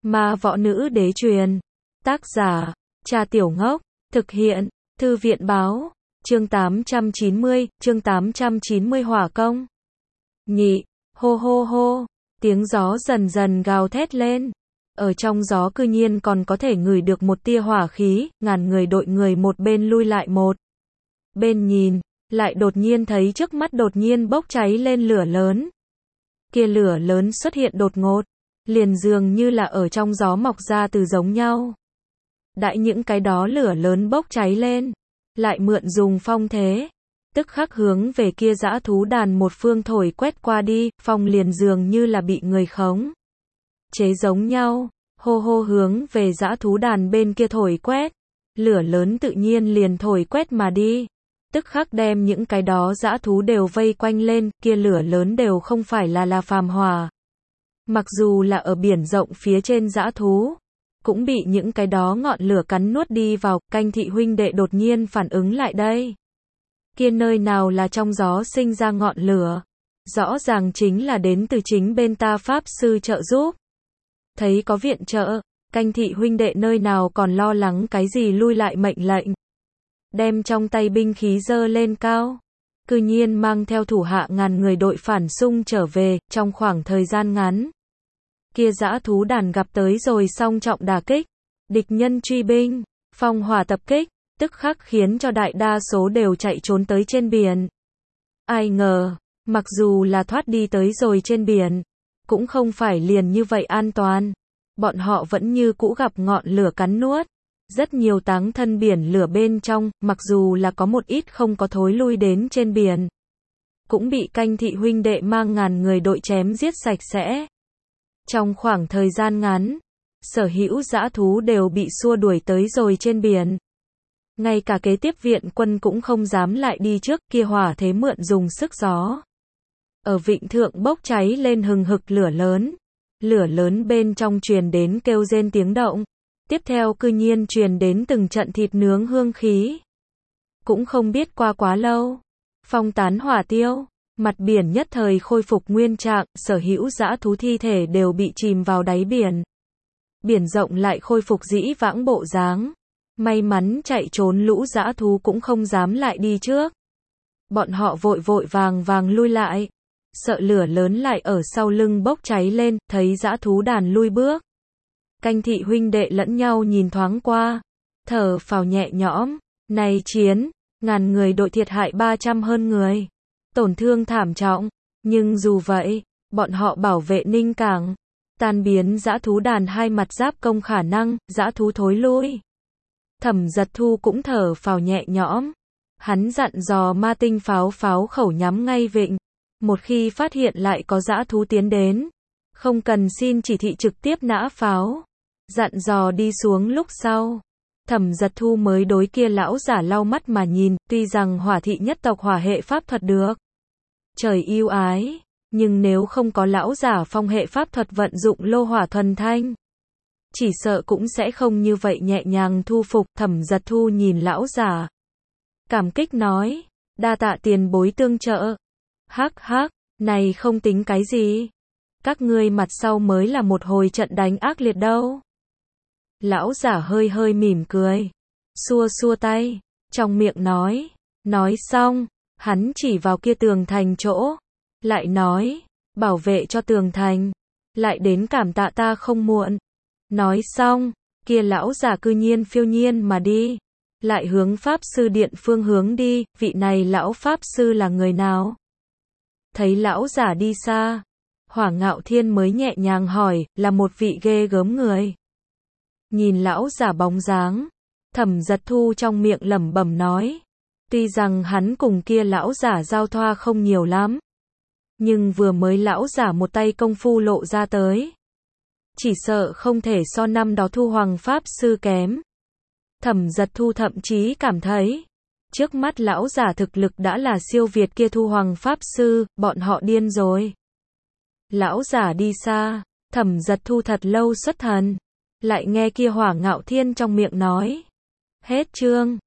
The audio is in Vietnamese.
Ma võ nữ đế truyền. Tác giả, Cha Tiểu Ngốc. Thực hiện, Thư viện báo. Chương 890 hỏa công. Nhị, hô hô hô, tiếng gió dần dần gào thét lên. Ở trong gió cư nhiên còn có thể ngửi được một tia hỏa khí, ngàn người đội người một bên lui lại một bên nhìn, lại đột nhiên thấy trước mắt đột nhiên bốc cháy lên lửa lớn. Kia lửa lớn xuất hiện đột ngột, liền dường như là ở trong gió mọc ra từ giống nhau. Đãi những cái đó lửa lớn bốc cháy lên, lại mượn dùng phong thế, tức khắc hướng về kia dã thú đàn một phương thổi quét qua đi, phong liền dường như là bị người khống chế giống nhau, hô hô hướng về dã thú đàn bên kia thổi quét, lửa lớn tự nhiên liền thổi quét mà đi, tức khắc đem những cái đó dã thú đều vây quanh lên, kia lửa lớn đều không phải là phàm hỏa. Mặc dù là ở biển rộng phía trên dã thú, cũng bị những cái đó ngọn lửa cắn nuốt đi vào, Canh Thị huynh đệ đột nhiên phản ứng lại đây. Kia nơi nào là trong gió sinh ra ngọn lửa, rõ ràng chính là đến từ chính bên ta pháp sư trợ giúp. Thấy có viện trợ, Canh Thị huynh đệ nơi nào còn lo lắng cái gì lui lại mệnh lệnh. Đem trong tay binh khí giơ lên cao, cư nhiên mang theo thủ hạ ngàn người đội phản xung trở về, trong khoảng thời gian ngắn. Kia dã thú đàn gặp tới rồi song trọng đả kích, địch nhân truy binh, phong hỏa tập kích, tức khắc khiến cho đại đa số đều chạy trốn tới trên biển. Ai ngờ, mặc dù là thoát đi tới rồi trên biển, cũng không phải liền như vậy an toàn. Bọn họ vẫn như cũ gặp ngọn lửa cắn nuốt. Rất nhiều táng thân biển lửa bên trong, mặc dù là có một ít không có thối lui đến trên biển, cũng bị Canh Thị huynh đệ mang ngàn người đội chém giết sạch sẽ. Trong khoảng thời gian ngắn, sở hữu dã thú đều bị xua đuổi tới rồi trên biển. Ngay cả kế tiếp viện quân cũng không dám lại đi trước, kia hỏa thế mượn dùng sức gió. Ở vịnh thượng bốc cháy lên hừng hực lửa lớn bên trong truyền đến kêu rên tiếng động. Tiếp theo cư nhiên truyền đến từng trận thịt nướng hương khí. Cũng không biết qua quá lâu, phong tán hỏa tiêu, mặt biển nhất thời khôi phục nguyên trạng, sở hữu dã thú thi thể đều bị chìm vào đáy biển. Biển rộng lại khôi phục dĩ vãng bộ dáng. May mắn chạy trốn lũ dã thú cũng không dám lại đi trước. Bọn họ vội vội vàng lui lại, sợ lửa lớn lại ở sau lưng bốc cháy lên, thấy dã thú đàn lui bước. Canh Thị huynh đệ lẫn nhau nhìn thoáng qua, thở phào nhẹ nhõm, này chiến, ngàn người đội thiệt hại 300 hơn người, tổn thương thảm trọng, nhưng dù vậy, bọn họ bảo vệ Ninh Cảng, tan biến dã thú đàn hai mặt giáp công khả năng, dã thú thối lui. Thẩm Giật Thu cũng thở phào nhẹ nhõm, hắn dặn dò ma tinh pháo khẩu nhắm ngay vịnh, một khi phát hiện lại có dã thú tiến đến, không cần xin chỉ thị trực tiếp nã pháo. Dặn dò đi xuống lúc sau, Thẩm Giật Thu mới đối kia lão giả lau mắt mà nhìn, tuy rằng hỏa thị nhất tộc hỏa hệ pháp thuật được trời yêu ái, nhưng nếu không có lão giả phong hệ pháp thuật vận dụng lô hỏa thuần thanh, chỉ sợ cũng sẽ không như vậy nhẹ nhàng thu phục. Thẩm Giật Thu nhìn lão giả, cảm kích nói, đa tạ tiền bối tương trợ. Hắc hắc, này không tính cái gì, các ngươi mặt sau mới là một hồi trận đánh ác liệt đâu. Lão giả hơi hơi mỉm cười, xua tay, trong miệng nói xong, hắn chỉ vào kia tường thành chỗ, lại nói, bảo vệ cho tường thành, lại đến cảm tạ ta không muộn. Nói xong, kia lão giả cư nhiên phiêu nhiên mà đi, lại hướng pháp sư điện phương hướng đi, vị này lão pháp sư là người nào? Thấy lão giả đi xa, Hỏa Ngạo Thiên mới nhẹ nhàng hỏi, là một vị ghê gớm người. Nhìn lão giả bóng dáng, Thẩm Giật Thu trong miệng lẩm bẩm nói, tuy rằng hắn cùng kia lão giả giao thoa không nhiều lắm, nhưng vừa mới lão giả một tay công phu lộ ra tới, chỉ sợ không thể so năm đó Thu Hoàng pháp sư kém. Thẩm Giật Thu thậm chí cảm thấy, trước mắt lão giả thực lực đã là siêu việt kia Thu Hoàng pháp sư, bọn họ điên rồi. Lão giả đi xa, Thẩm Giật Thu thật lâu xuất thần, lại nghe kia Hỏa Ngạo Thiên trong miệng nói, hết chương.